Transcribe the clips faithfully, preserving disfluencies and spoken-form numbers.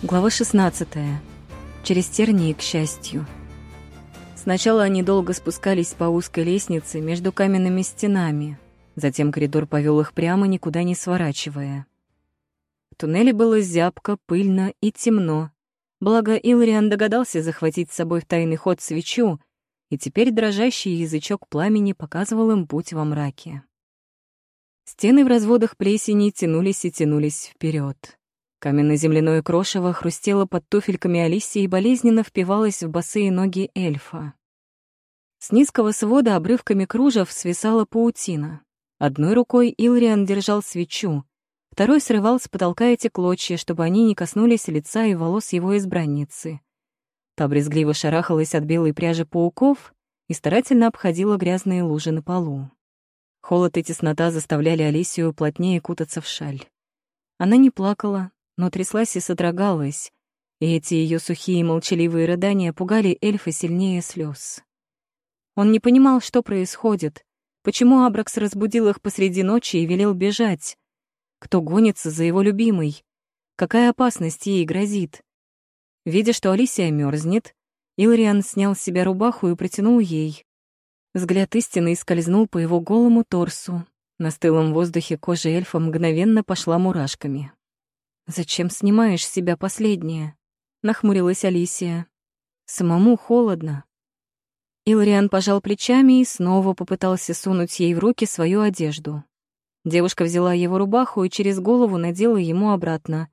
Глава шестнадцатая. Через тернии к счастью. Сначала они долго спускались по узкой лестнице между каменными стенами, затем коридор повел их прямо, никуда не сворачивая. В туннеле было зябко, пыльно и темно, благо Илриан догадался захватить с собой в тайный ход свечу, и теперь дрожащий язычок пламени показывал им путь во мраке. Стены в разводах плесени тянулись и тянулись вперед. Каменно-земляное крошево хрустело под туфельками Алисии и болезненно впивалось в босые ноги эльфа. С низкого свода обрывками кружев свисала паутина. Одной рукой Илриан держал свечу, второй срывал с потолка эти клочья, чтобы они не коснулись лица и волос его избранницы. Та брезгливо шарахалась от белой пряжи пауков и старательно обходила грязные лужи на полу. Холод и теснота заставляли Алисию плотнее кутаться в шаль. Она не плакала, но тряслась и содрогалась, и эти ее сухие молчаливые рыдания пугали эльфа сильнее слез. Он не понимал, что происходит, почему Абракс разбудил их посреди ночи и велел бежать, кто гонится за его любимой, какая опасность ей грозит. Видя, что Алисия мерзнет, Илриан снял с себя рубаху и протянул ей. Взгляд истины скользнул по его голому торсу. На стылом воздухе кожа эльфа мгновенно пошла мурашками. «Зачем снимаешь с себя последнее?» — нахмурилась Алисия. «Самому холодно». Илриан пожал плечами и снова попытался сунуть ей в руки свою одежду. Девушка взяла его рубаху и через голову надела ему обратно.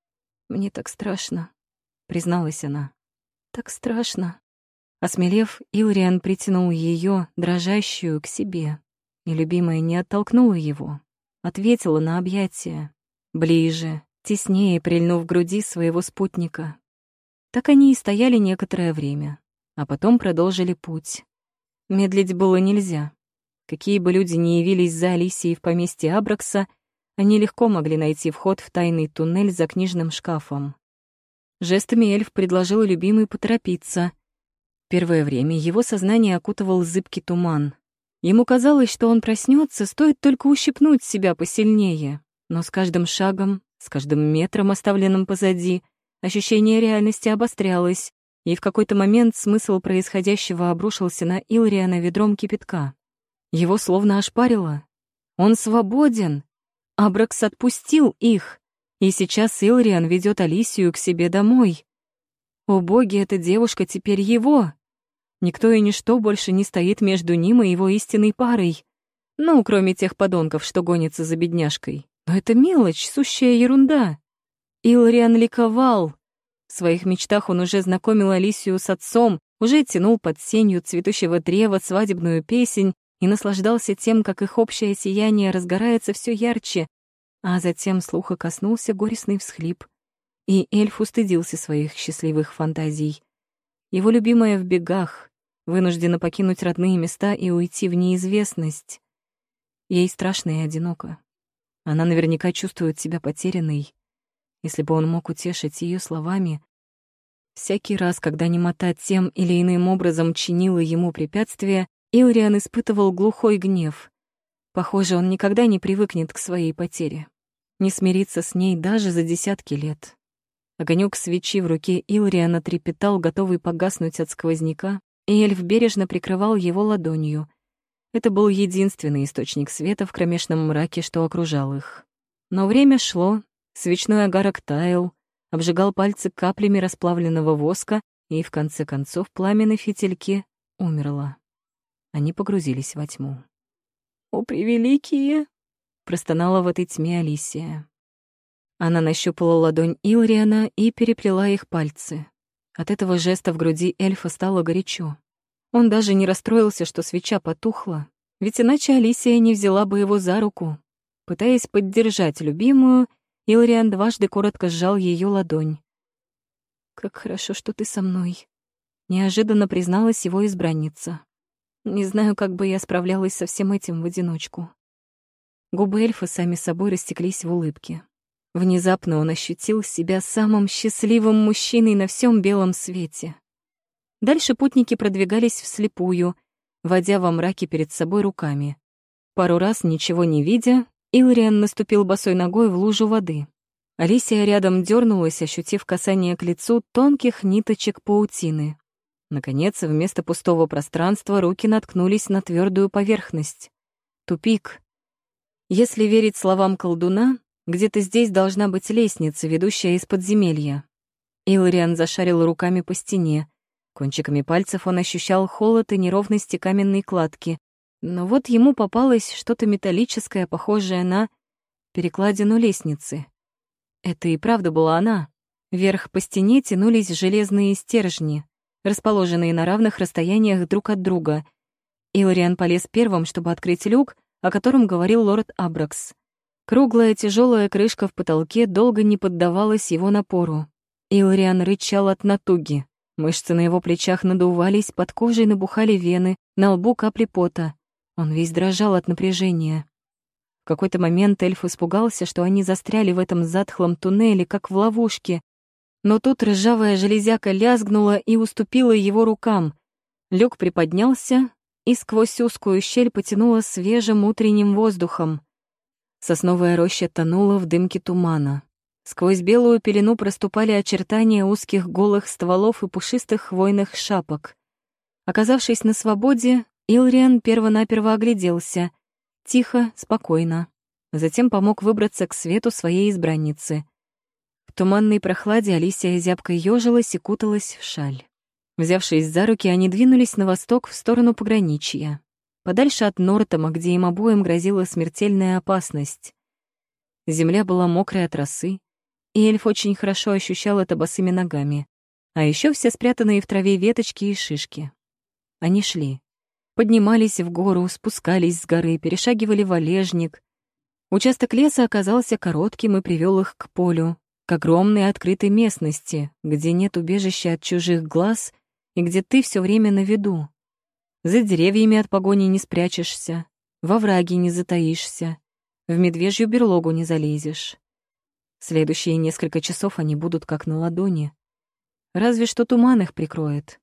«Мне так страшно», — призналась она. «Так страшно». Осмелев, Илриан притянул ее, дрожащую, к себе. И любимая не оттолкнула его, ответила на объятия. Ближе, теснее прильнув к груди своего спутника. Так они и стояли некоторое время, а потом продолжили путь. Медлить было нельзя. Какие бы люди ни явились за Алисией в поместье Абракса, они легко могли найти вход в тайный туннель за книжным шкафом. Жестами эльф предложил любимой поторопиться. Первое время его сознание окутывал зыбкий туман. Ему казалось, что он проснется, стоит только ущипнуть себя посильнее. Но с каждым шагом, с каждым метром, оставленным позади, ощущение реальности обострялось, и в какой-то момент смысл происходящего обрушился на Илриана ведром кипятка. Его словно ошпарило. Он свободен. Абракс отпустил их, и сейчас Илриан ведет Алисию к себе домой. О боги, эта девушка теперь его! Никто и ничто больше не стоит между ним и его истинной парой. Ну, кроме тех подонков, что гонятся за бедняжкой. Но это мелочь, сущая ерунда. Илриан ликовал. В своих мечтах он уже знакомил Алисию с отцом, уже тянул под сенью цветущего древа свадебную песнь и наслаждался тем, как их общее сияние разгорается все ярче, а затем слуха коснулся горестный всхлип, и эльф устыдился своих счастливых фантазий. Его любимая в бегах, вынуждена покинуть родные места и уйти в неизвестность. Ей страшно и одиноко. Она наверняка чувствует себя потерянной. Если бы он мог утешить ее словами, всякий раз, когда немота тем или иным образом чинила ему препятствия, Илриан испытывал глухой гнев. Похоже, он никогда не привыкнет к своей потере, не смирится с ней даже за десятки лет. Огонёк свечи в руке Илриана трепетал, готовый погаснуть от сквозняка, и эльф бережно прикрывал его ладонью. Это был единственный источник света в кромешном мраке, что окружал их. Но время шло, свечной огарок таял, обжигал пальцы каплями расплавленного воска, и в конце концов пламя на фитильке умерло. Они погрузились во тьму. «О, превеликие!» — простонала в этой тьме Алисия. Она нащупала ладонь Илриана и переплела их пальцы. От этого жеста в груди эльфа стало горячо. Он даже не расстроился, что свеча потухла, ведь иначе Алисия не взяла бы его за руку. Пытаясь поддержать любимую, Илриан дважды коротко сжал ее ладонь. «Как хорошо, что ты со мной», — неожиданно призналась его избранница. «Не знаю, как бы я справлялась со всем этим в одиночку». Губы эльфа сами собой растеклись в улыбке. Внезапно он ощутил себя самым счастливым мужчиной на всем белом свете. Дальше путники продвигались вслепую, водя во мраке перед собой руками. Пару раз, ничего не видя, Илриан наступил босой ногой в лужу воды. Алисия рядом дернулась, ощутив касание к лицу тонких ниточек паутины. Наконец, вместо пустого пространства руки наткнулись на твердую поверхность. Тупик. Если верить словам колдуна, где-то здесь должна быть лестница, ведущая из подземелья. Илариан зашарил руками по стене. Кончиками пальцев он ощущал холод и неровности каменной кладки. Но вот ему попалось что-то металлическое, похожее на перекладину лестницы. Это и правда была она. Вверх по стене тянулись железные стержни, расположенные на равных расстояниях друг от друга. Илариан полез первым, чтобы открыть люк, о котором говорил лорд Абракс. Круглая тяжелая крышка в потолке долго не поддавалась его напору. Илариан рычал от натуги. Мышцы на его плечах надувались, под кожей набухали вены, на лбу капли пота. Он весь дрожал от напряжения. В какой-то момент эльф испугался, что они застряли в этом затхлом туннеле, как в ловушке. Но тут ржавая железяка лязгнула и уступила его рукам. Люк приподнялся, и сквозь узкую щель потянуло свежим утренним воздухом. Сосновая роща тонула в дымке тумана. Сквозь белую пелену проступали очертания узких голых стволов и пушистых хвойных шапок. Оказавшись на свободе, Илариан первонаперво огляделся. Тихо, спокойно. Затем помог выбраться к свету своей избранницы. В туманной прохладе Алисия зябко ёжилась и куталась в шаль. Взявшись за руки, они двинулись на восток в сторону пограничья, подальше от Нортома, где им обоим грозила смертельная опасность. Земля была мокрая от росы, и эльф очень хорошо ощущал это босыми ногами, а еще все спрятанные в траве веточки и шишки. Они шли. Поднимались в гору, спускались с горы, перешагивали валежник. Участок леса оказался коротким и привел их к полю, к огромной открытой местности, где нет убежища от чужих глаз и где ты все время на виду. За деревьями от погони не спрячешься, во враге не затаишься, в медвежью берлогу не залезешь. Следующие несколько часов они будут как на ладони. Разве что туман их прикроет.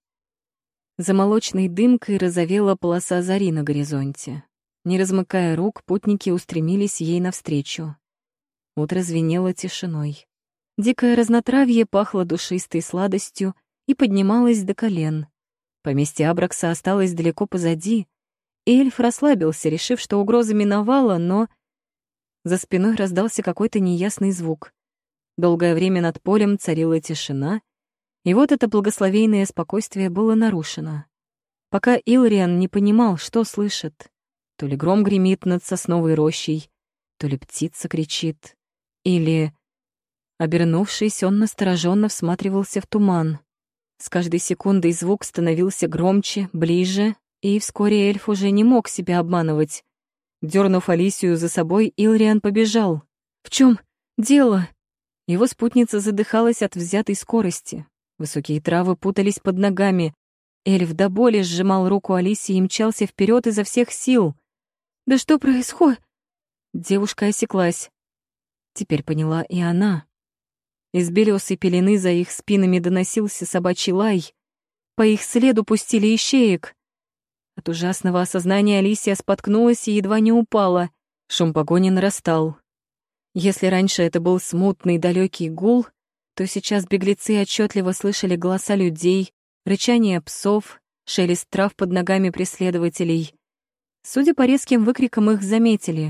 За молочной дымкой розовела полоса зари на горизонте. Не размыкая рук, путники устремились ей навстречу. Утро звенело тишиной. Дикое разнотравье пахло душистой сладостью и поднималось до колен. Поместье Абракса осталось далеко позади, и эльф расслабился, решив, что угроза миновала, но... За спиной раздался какой-то неясный звук. Долгое время над полем царила тишина, и вот это благословейное спокойствие было нарушено. Пока Илариан не понимал, что слышит. То ли гром гремит над сосновой рощей, то ли птица кричит, или... Обернувшись, он настороженно всматривался в туман. С каждой секундой звук становился громче, ближе, и вскоре эльф уже не мог себя обманывать. Дёрнув Алисию за собой, Илариан побежал. «В чем дело?» Его спутница задыхалась от взятой скорости. Высокие травы путались под ногами. Эльф до боли сжимал руку Алисии и мчался вперед изо всех сил. «Да что происходит?» Девушка осеклась. Теперь поняла и она. Из белёсой пелены за их спинами доносился собачий лай. По их следу пустили ищеек. От ужасного осознания Алисия споткнулась и едва не упала. Шум погони нарастал. Если раньше это был смутный далекий гул, то сейчас беглецы отчетливо слышали голоса людей, рычание псов, шелест трав под ногами преследователей. Судя по резким выкрикам, их заметили.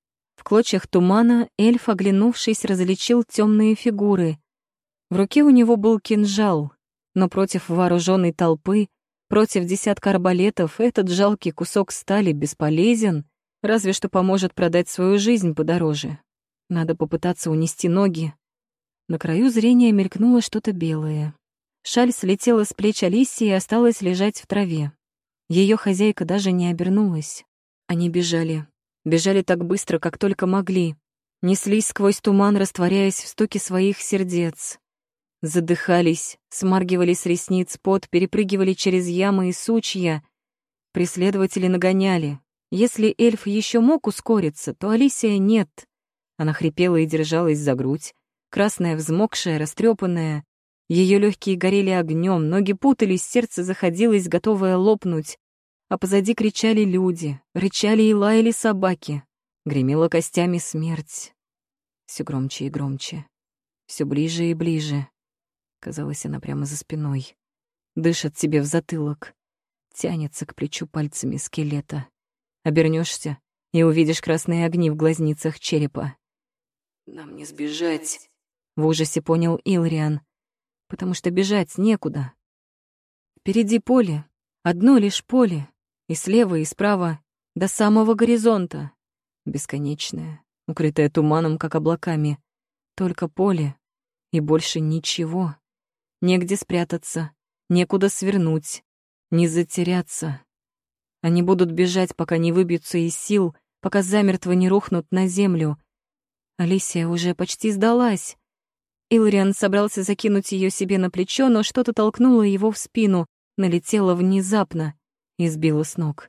В клочьях тумана эльф, оглянувшись, различил темные фигуры. В руке у него был кинжал, но против вооруженной толпы, против десятка арбалетов, этот жалкий кусок стали бесполезен, разве что поможет продать свою жизнь подороже. Надо попытаться унести ноги. На краю зрения мелькнуло что-то белое. Шаль слетела с плеч Алисии и осталась лежать в траве. Ее хозяйка даже не обернулась. Они бежали. Бежали так быстро, как только могли. Неслись сквозь туман, растворяясь в стуке своих сердец. Задыхались, смаргивали с ресниц пот, перепрыгивали через ямы и сучья. Преследователи нагоняли. Если эльф еще мог ускориться, то Алисия нет. Она хрипела и держалась за грудь. Красная, взмокшая, растрепанная. Ее легкие горели огнем, ноги путались, сердце заходилось, готовое лопнуть. А позади кричали люди, рычали и лаяли собаки. Гремела костями смерть. Все громче и громче. Все ближе и ближе. Казалось, она прямо за спиной. Дышит тебе в затылок. Тянется к плечу пальцами скелета. Обернешься и увидишь красные огни в глазницах черепа. «Нам не сбежать», — в ужасе понял Илриан, потому что бежать некуда. Впереди поле, одно лишь поле, и слева, и справа, до самого горизонта. Бесконечное, укрытое туманом, как облаками. Только поле и больше ничего. Негде спрятаться, некуда свернуть, не затеряться. Они будут бежать, пока не выбьются из сил, пока замертво не рухнут на землю. Алисия уже почти сдалась. Илриан собрался закинуть ее себе на плечо, но что-то толкнуло его в спину, налетело внезапно и сбило с ног.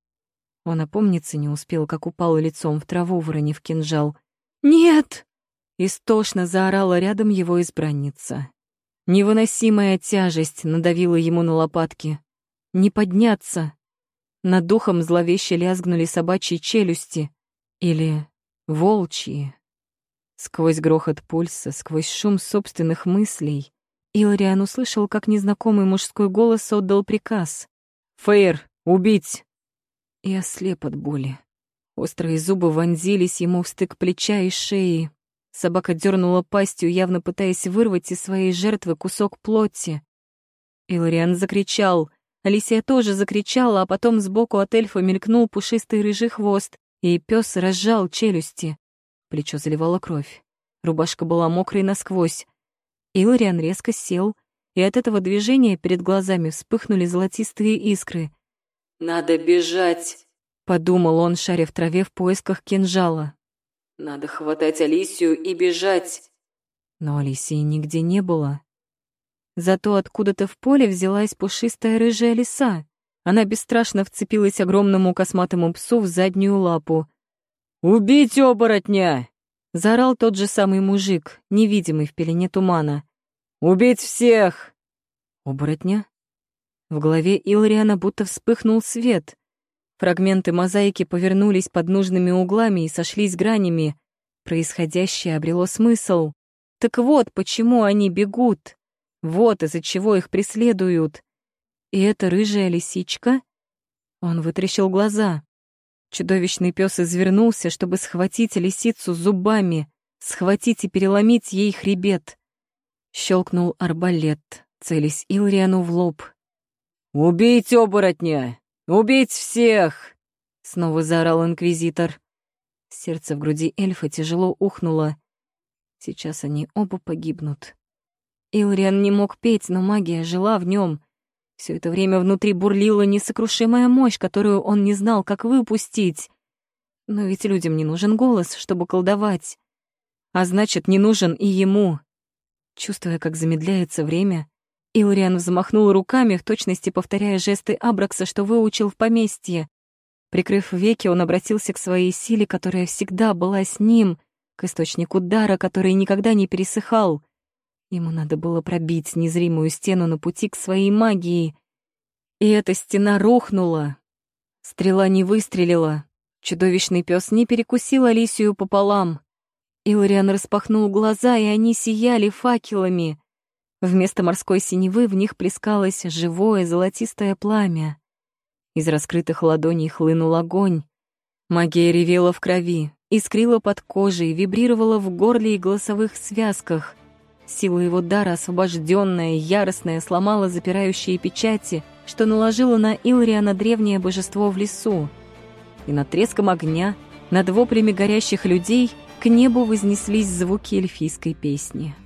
Он опомниться не успел, как упал лицом в траву, выронив кинжал. «Нет!» — истошно заорала рядом его избранница. Невыносимая тяжесть надавила ему на лопатки. Не подняться. Над духом зловеще лязгнули собачьи челюсти. Или волчьи. Сквозь грохот пульса, сквозь шум собственных мыслей, Илриан услышал, как незнакомый мужской голос отдал приказ. «Фейр, убить!» И ослеп от боли. Острые зубы вонзились ему в стык плеча и шеи. Собака дернула пастью, явно пытаясь вырвать из своей жертвы кусок плоти. Илриан закричал. Алисия тоже закричала, а потом сбоку от эльфа мелькнул пушистый рыжий хвост, и пес разжал челюсти. Плечо заливало кровь. Рубашка была мокрой насквозь. Илриан резко сел, и от этого движения перед глазами вспыхнули золотистые искры. «Надо бежать», — подумал он, шаря в траве в поисках кинжала. «Надо хватать Алисию и бежать». Но Алисии нигде не было. Зато откуда-то в поле взялась пушистая рыжая лиса. Она бесстрашно вцепилась огромному косматому псу в заднюю лапу. «Убить оборотня!» — заорал тот же самый мужик, невидимый в пелене тумана. «Убить всех!» «Оборотня?» В голове Илриана будто вспыхнул свет. Фрагменты мозаики повернулись под нужными углами и сошлись гранями. Происходящее обрело смысл. Так вот, почему они бегут. Вот из-за чего их преследуют. И эта рыжая лисичка? Он вытрящил глаза. Чудовищный пес извернулся, чтобы схватить лисицу зубами, схватить и переломить ей хребет. Щелкнул арбалет, целясь Илриану в лоб. «Убить оборотня! Убить всех!» — снова заорал инквизитор. Сердце в груди эльфа тяжело ухнуло. Сейчас они оба погибнут. Илриан не мог петь, но магия жила в нем. Все это время внутри бурлила несокрушимая мощь, которую он не знал, как выпустить. Но ведь людям не нужен голос, чтобы колдовать. А значит, не нужен и ему. Чувствуя, как замедляется время, Илриан взмахнул руками, в точности повторяя жесты Абракса, что выучил в поместье. Прикрыв веки, он обратился к своей силе, которая всегда была с ним, к источнику дара, который никогда не пересыхал. Ему надо было пробить незримую стену на пути к своей магии. И эта стена рухнула. Стрела не выстрелила. Чудовищный пес не перекусил Алисию пополам. Илриан распахнул глаза, и они сияли факелами. Вместо морской синевы в них плескалось живое золотистое пламя. Из раскрытых ладоней хлынул огонь. Магия ревела в крови, искрила под кожей, вибрировала в горле и голосовых связках. Сила его дара, освобожденная, яростная, сломала запирающие печати, что наложило на Илриана древнее божество в лесу. И над треском огня, над воплями горящих людей к небу вознеслись звуки эльфийской песни.